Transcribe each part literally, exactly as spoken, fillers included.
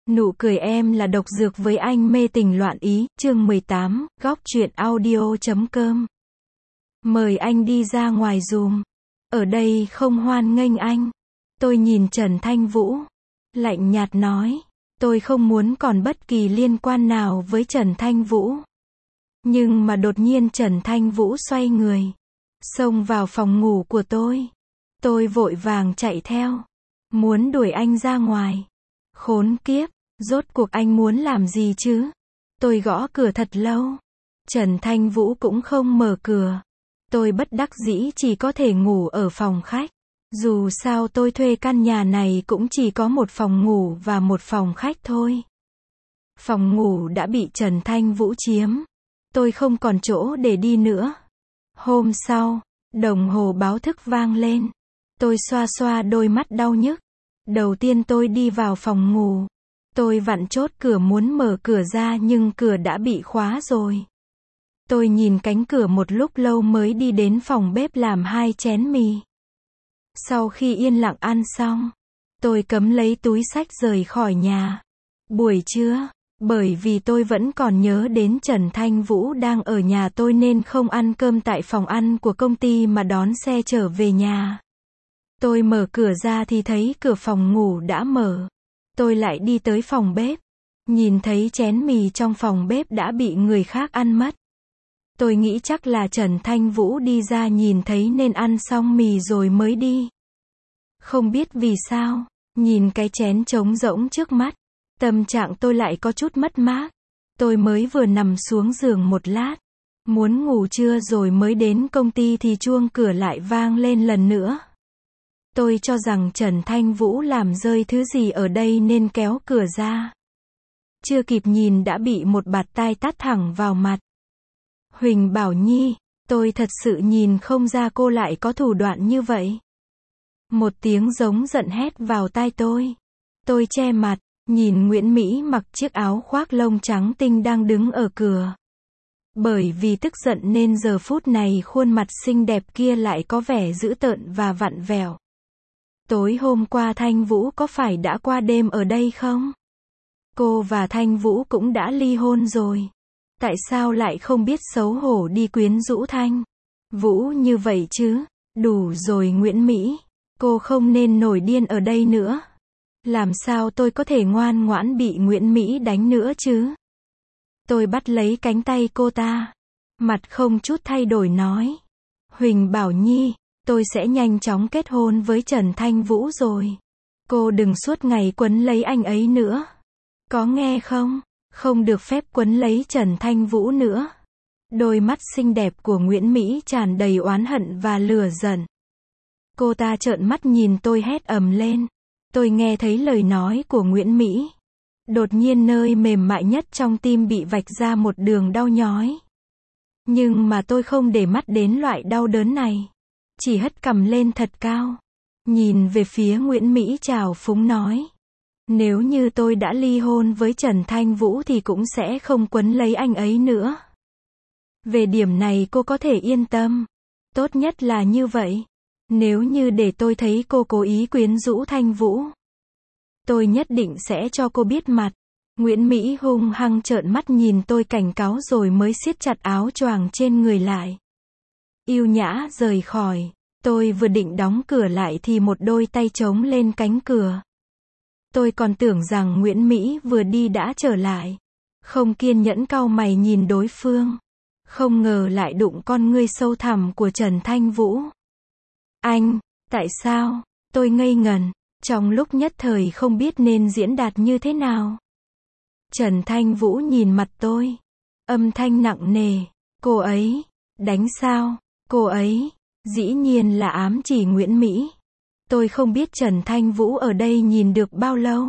Nụ cười em là độc dược với anh mê tình loạn ý, chương mười tám, góc truyện audio chấm com. Mời anh đi ra ngoài dùm. Ở đây không hoan nghênh anh. Tôi nhìn Trần Thanh Vũ. Lạnh nhạt nói. Tôi không muốn còn bất kỳ liên quan nào với Trần Thanh Vũ. Nhưng mà đột nhiên Trần Thanh Vũ xoay người. Xông vào phòng ngủ của tôi. Tôi vội vàng chạy theo. Muốn đuổi anh ra ngoài. Khốn kiếp. Rốt cuộc anh muốn làm gì chứ? Tôi gõ cửa thật lâu. Trần Thanh Vũ cũng không mở cửa. Tôi bất đắc dĩ chỉ có thể ngủ ở phòng khách. Dù sao tôi thuê căn nhà này cũng chỉ có một phòng ngủ và một phòng khách thôi. Phòng ngủ đã bị Trần Thanh Vũ chiếm. Tôi không còn chỗ để đi nữa. Hôm sau, đồng hồ báo thức vang lên. Tôi xoa xoa đôi mắt đau nhức. Đầu tiên tôi đi vào phòng ngủ. Tôi vặn chốt cửa muốn mở cửa ra nhưng cửa đã bị khóa rồi. Tôi nhìn cánh cửa một lúc lâu mới đi đến phòng bếp làm hai chén mì. Sau khi yên lặng ăn xong, tôi cấm lấy túi xách rời khỏi nhà. Buổi trưa, bởi vì tôi vẫn còn nhớ đến Trần Thanh Vũ đang ở nhà tôi nên không ăn cơm tại phòng ăn của công ty mà đón xe trở về nhà. Tôi mở cửa ra thì thấy cửa phòng ngủ đã mở. Tôi lại đi tới phòng bếp. Nhìn thấy chén mì trong phòng bếp đã bị người khác ăn mất. Tôi nghĩ chắc là Trần Thanh Vũ đi ra nhìn thấy nên ăn xong mì rồi mới đi. Không biết vì sao, nhìn cái chén trống rỗng trước mắt, tâm trạng tôi lại có chút mất mát. Tôi mới vừa nằm xuống giường một lát, muốn ngủ trưa rồi mới đến công ty thì chuông cửa lại vang lên lần nữa. Tôi cho rằng Trần Thanh Vũ làm rơi thứ gì ở đây nên kéo cửa ra. Chưa kịp nhìn đã bị một bạt tai tát thẳng vào mặt. Huỳnh Bảo Nhi, tôi thật sự nhìn không ra cô lại có thủ đoạn như vậy. Một tiếng giống giận hét vào tai tôi. Tôi che mặt, nhìn Nguyễn Mỹ mặc chiếc áo khoác lông trắng tinh đang đứng ở cửa. Bởi vì tức giận nên giờ phút này khuôn mặt xinh đẹp kia lại có vẻ dữ tợn và vặn vẹo. Tối hôm qua Thanh Vũ có phải đã qua đêm ở đây không? Cô và Thanh Vũ cũng đã ly hôn rồi. Tại sao lại không biết xấu hổ đi quyến rũ Thanh Vũ như vậy chứ? Đủ rồi Nguyễn Mỹ. Cô không nên nổi điên ở đây nữa. Làm sao tôi có thể ngoan ngoãn bị Nguyễn Mỹ đánh nữa chứ? Tôi bắt lấy cánh tay cô ta. Mặt không chút thay đổi nói. Huỳnh Bảo Nhi. Tôi sẽ nhanh chóng kết hôn với Trần Thanh Vũ rồi. Cô đừng suốt ngày quấn lấy anh ấy nữa. Có nghe không? Không được phép quấn lấy Trần Thanh Vũ nữa. Đôi mắt xinh đẹp của Nguyễn Mỹ tràn đầy oán hận và lửa giận. Cô ta trợn mắt nhìn tôi hét ầm lên. Tôi nghe thấy lời nói của Nguyễn Mỹ. Đột nhiên nơi mềm mại nhất trong tim bị vạch ra một đường đau nhói. Nhưng mà tôi không để mắt đến loại đau đớn này. Chỉ hất cằm lên thật cao. Nhìn về phía Nguyễn Mỹ trào phúng nói. Nếu như tôi đã ly hôn với Trần Thanh Vũ thì cũng sẽ không quấn lấy anh ấy nữa. Về điểm này cô có thể yên tâm. Tốt nhất là như vậy. Nếu như để tôi thấy cô cố ý quyến rũ Thanh Vũ, tôi nhất định sẽ cho cô biết mặt. Nguyễn Mỹ hung hăng trợn mắt nhìn tôi cảnh cáo rồi mới siết chặt áo choàng trên người lại. Yêu nhã rời khỏi. Tôi vừa định đóng cửa lại thì một đôi tay trống lên cánh cửa. Tôi còn tưởng rằng Nguyễn Mỹ vừa đi đã trở lại. Không kiên nhẫn cau mày nhìn đối phương. Không ngờ lại đụng con ngươi sâu thẳm của Trần Thanh Vũ. Anh, tại sao? Tôi ngây ngần. Trong lúc nhất thời không biết nên diễn đạt như thế nào. Trần Thanh Vũ nhìn mặt tôi. Âm thanh nặng nề. Cô ấy, đánh sao? Cô ấy, dĩ nhiên là ám chỉ Nguyễn Mỹ. Tôi không biết Trần Thanh Vũ ở đây nhìn được bao lâu.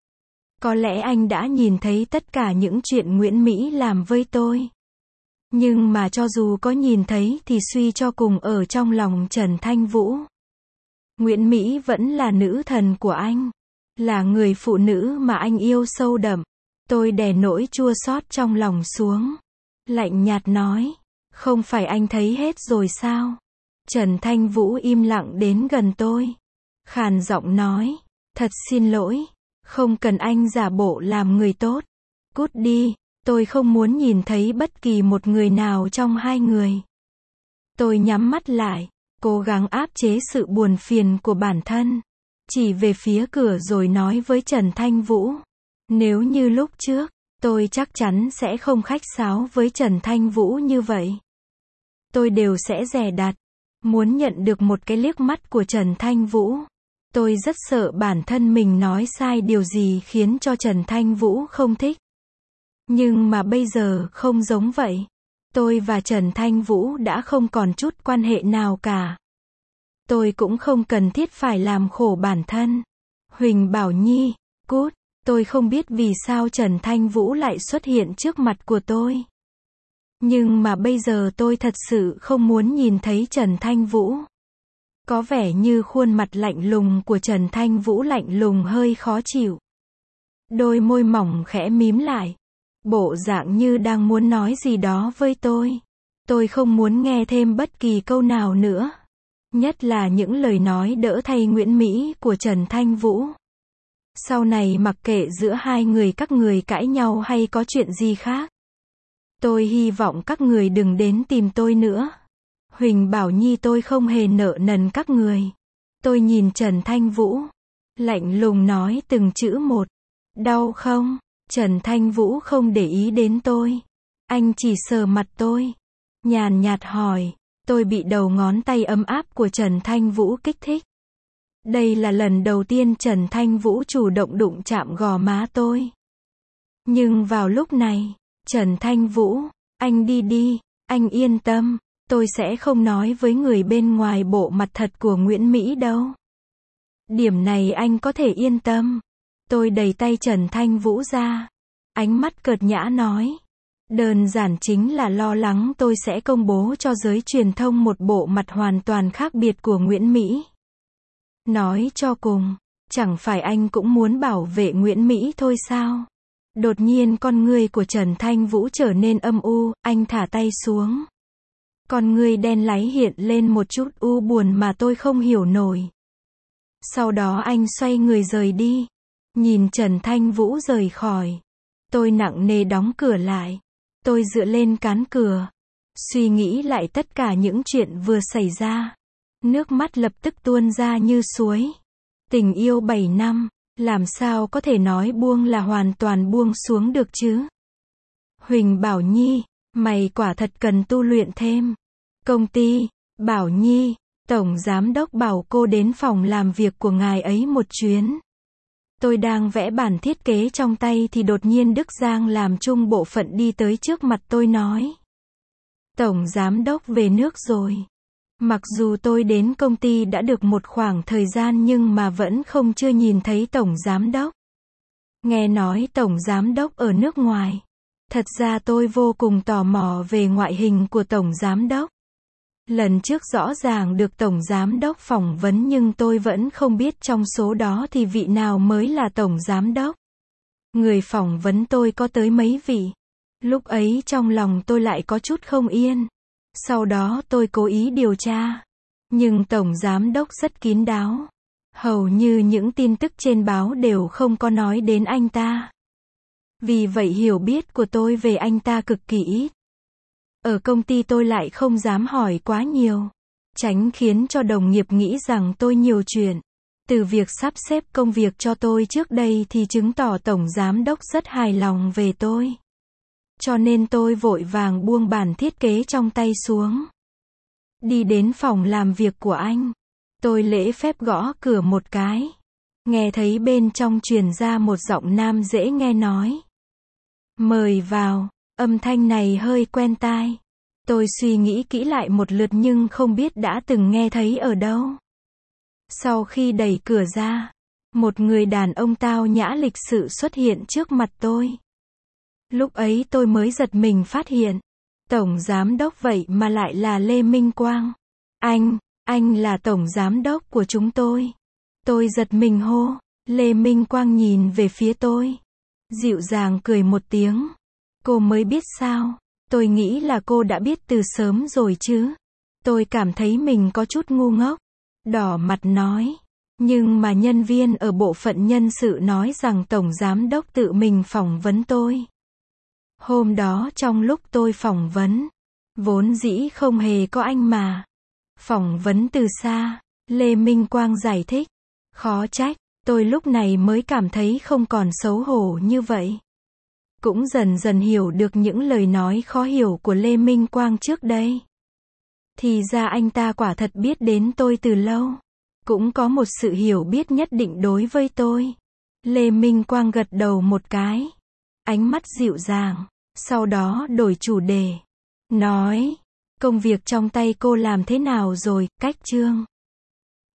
Có lẽ anh đã nhìn thấy tất cả những chuyện Nguyễn Mỹ làm với tôi. Nhưng mà cho dù có nhìn thấy thì suy cho cùng ở trong lòng Trần Thanh Vũ. Nguyễn Mỹ vẫn là nữ thần của anh. Là người phụ nữ mà anh yêu sâu đậm. Tôi đè nỗi chua xót trong lòng xuống. Lạnh nhạt nói. Không phải anh thấy hết rồi sao? Trần Thanh Vũ im lặng đến gần tôi. Khàn giọng nói. Thật xin lỗi. Không cần anh giả bộ làm người tốt. Cút đi, tôi không muốn nhìn thấy bất kỳ một người nào trong hai người. Tôi nhắm mắt lại, cố gắng áp chế sự buồn phiền của bản thân. Chỉ về phía cửa rồi nói với Trần Thanh Vũ. Nếu như lúc trước, tôi chắc chắn sẽ không khách sáo với Trần Thanh Vũ như vậy. Tôi đều sẽ dè đặt, muốn nhận được một cái liếc mắt của Trần Thanh Vũ. Tôi rất sợ bản thân mình nói sai điều gì khiến cho Trần Thanh Vũ không thích. Nhưng mà bây giờ không giống vậy. Tôi và Trần Thanh Vũ đã không còn chút quan hệ nào cả. Tôi cũng không cần thiết phải làm khổ bản thân. Huỳnh Bảo Nhi, cút, tôi không biết vì sao Trần Thanh Vũ lại xuất hiện trước mặt của tôi. Nhưng mà bây giờ tôi thật sự không muốn nhìn thấy Trần Thanh Vũ. Có vẻ như khuôn mặt lạnh lùng của Trần Thanh Vũ lạnh lùng hơi khó chịu. Đôi môi mỏng khẽ mím lại. Bộ dạng như đang muốn nói gì đó với tôi. Tôi không muốn nghe thêm bất kỳ câu nào nữa. Nhất là những lời nói đỡ thay Nguyễn Mỹ của Trần Thanh Vũ. Sau này mặc kệ giữa hai người các người cãi nhau hay có chuyện gì khác. Tôi hy vọng các người đừng đến tìm tôi nữa. Huỳnh Bảo Nhi, tôi không hề nợ nần các người. Tôi nhìn Trần Thanh Vũ. Lạnh lùng nói từng chữ một. Đau không? Trần Thanh Vũ không để ý đến tôi. Anh chỉ sờ mặt tôi. Nhàn nhạt hỏi. Tôi bị đầu ngón tay ấm áp của Trần Thanh Vũ kích thích. Đây là lần đầu tiên Trần Thanh Vũ chủ động đụng chạm gò má tôi. Nhưng vào lúc này, Trần Thanh Vũ, anh đi đi, anh yên tâm, tôi sẽ không nói với người bên ngoài bộ mặt thật của Nguyễn Mỹ đâu. Điểm này anh có thể yên tâm. Tôi đẩy tay Trần Thanh Vũ ra. Ánh mắt cợt nhã nói. Đơn giản chính là lo lắng tôi sẽ công bố cho giới truyền thông một bộ mặt hoàn toàn khác biệt của Nguyễn Mỹ. Nói cho cùng, chẳng phải anh cũng muốn bảo vệ Nguyễn Mỹ thôi sao? Đột nhiên con ngươi của Trần Thanh Vũ trở nên âm u, anh thả tay xuống. Con ngươi đen láy hiện lên một chút u buồn mà tôi không hiểu nổi. Sau đó anh xoay người rời đi. Nhìn Trần Thanh Vũ rời khỏi. Tôi nặng nề đóng cửa lại. Tôi dựa lên cán cửa. Suy nghĩ lại tất cả những chuyện vừa xảy ra. Nước mắt lập tức tuôn ra như suối. Tình yêu bảy năm, làm sao có thể nói buông là hoàn toàn buông xuống được chứ? Huỳnh Bảo Nhi, mày quả thật cần tu luyện thêm. Công ty, Bảo Nhi, Tổng Giám đốc bảo cô đến phòng làm việc của ngài ấy một chuyến. Tôi đang vẽ bản thiết kế trong tay thì đột nhiên Đức Giang làm chung bộ phận đi tới trước mặt tôi nói. Tổng Giám đốc về nước rồi. Mặc dù tôi đến công ty đã được một khoảng thời gian nhưng mà vẫn không chưa nhìn thấy Tổng Giám đốc. Nghe nói Tổng Giám đốc ở nước ngoài. Thật ra tôi vô cùng tò mò về ngoại hình của Tổng Giám đốc. Lần trước rõ ràng được Tổng Giám đốc phỏng vấn nhưng tôi vẫn không biết trong số đó thì vị nào mới là Tổng Giám đốc. Người phỏng vấn tôi có tới mấy vị. Lúc ấy trong lòng tôi lại có chút không yên. Sau đó tôi cố ý điều tra. Nhưng Tổng Giám đốc rất kín đáo. Hầu như những tin tức trên báo đều không có nói đến anh ta. Vì vậy hiểu biết của tôi về anh ta cực kỳ ít. Ở công ty tôi lại không dám hỏi quá nhiều. Tránh khiến cho đồng nghiệp nghĩ rằng tôi nhiều chuyện. Từ việc sắp xếp công việc cho tôi trước đây thì chứng tỏ Tổng Giám đốc rất hài lòng về tôi. Cho nên tôi vội vàng buông bản thiết kế trong tay xuống. Đi đến phòng làm việc của anh. Tôi lễ phép gõ cửa một cái. Nghe thấy bên trong truyền ra một giọng nam dễ nghe nói. Mời vào, âm thanh này hơi quen tai. Tôi suy nghĩ kỹ lại một lượt nhưng không biết đã từng nghe thấy ở đâu. Sau khi đẩy cửa ra, một người đàn ông tao nhã lịch sự xuất hiện trước mặt tôi. Lúc ấy tôi mới giật mình phát hiện. Tổng Giám đốc vậy mà lại là Lê Minh Quang. Anh, anh là Tổng Giám đốc của chúng tôi. Tôi giật mình hô. Lê Minh Quang nhìn về phía tôi. Dịu dàng cười một tiếng. Cô mới biết sao? Tôi nghĩ là cô đã biết từ sớm rồi chứ. Tôi cảm thấy mình có chút ngu ngốc. Đỏ mặt nói. Nhưng mà nhân viên ở bộ phận nhân sự nói rằng tổng giám đốc tự mình phỏng vấn tôi. Hôm đó trong lúc tôi phỏng vấn, vốn dĩ không hề có anh mà. Phỏng vấn từ xa, Lê Minh Quang giải thích. Khó trách, tôi lúc này mới cảm thấy không còn xấu hổ như vậy. Cũng dần dần hiểu được những lời nói khó hiểu của Lê Minh Quang trước đây. Thì ra anh ta quả thật biết đến tôi từ lâu. Cũng có một sự hiểu biết nhất định đối với tôi. Lê Minh Quang gật đầu một cái. Ánh mắt dịu dàng. Sau đó đổi chủ đề. Nói, công việc trong tay cô làm thế nào rồi, Cách Trương?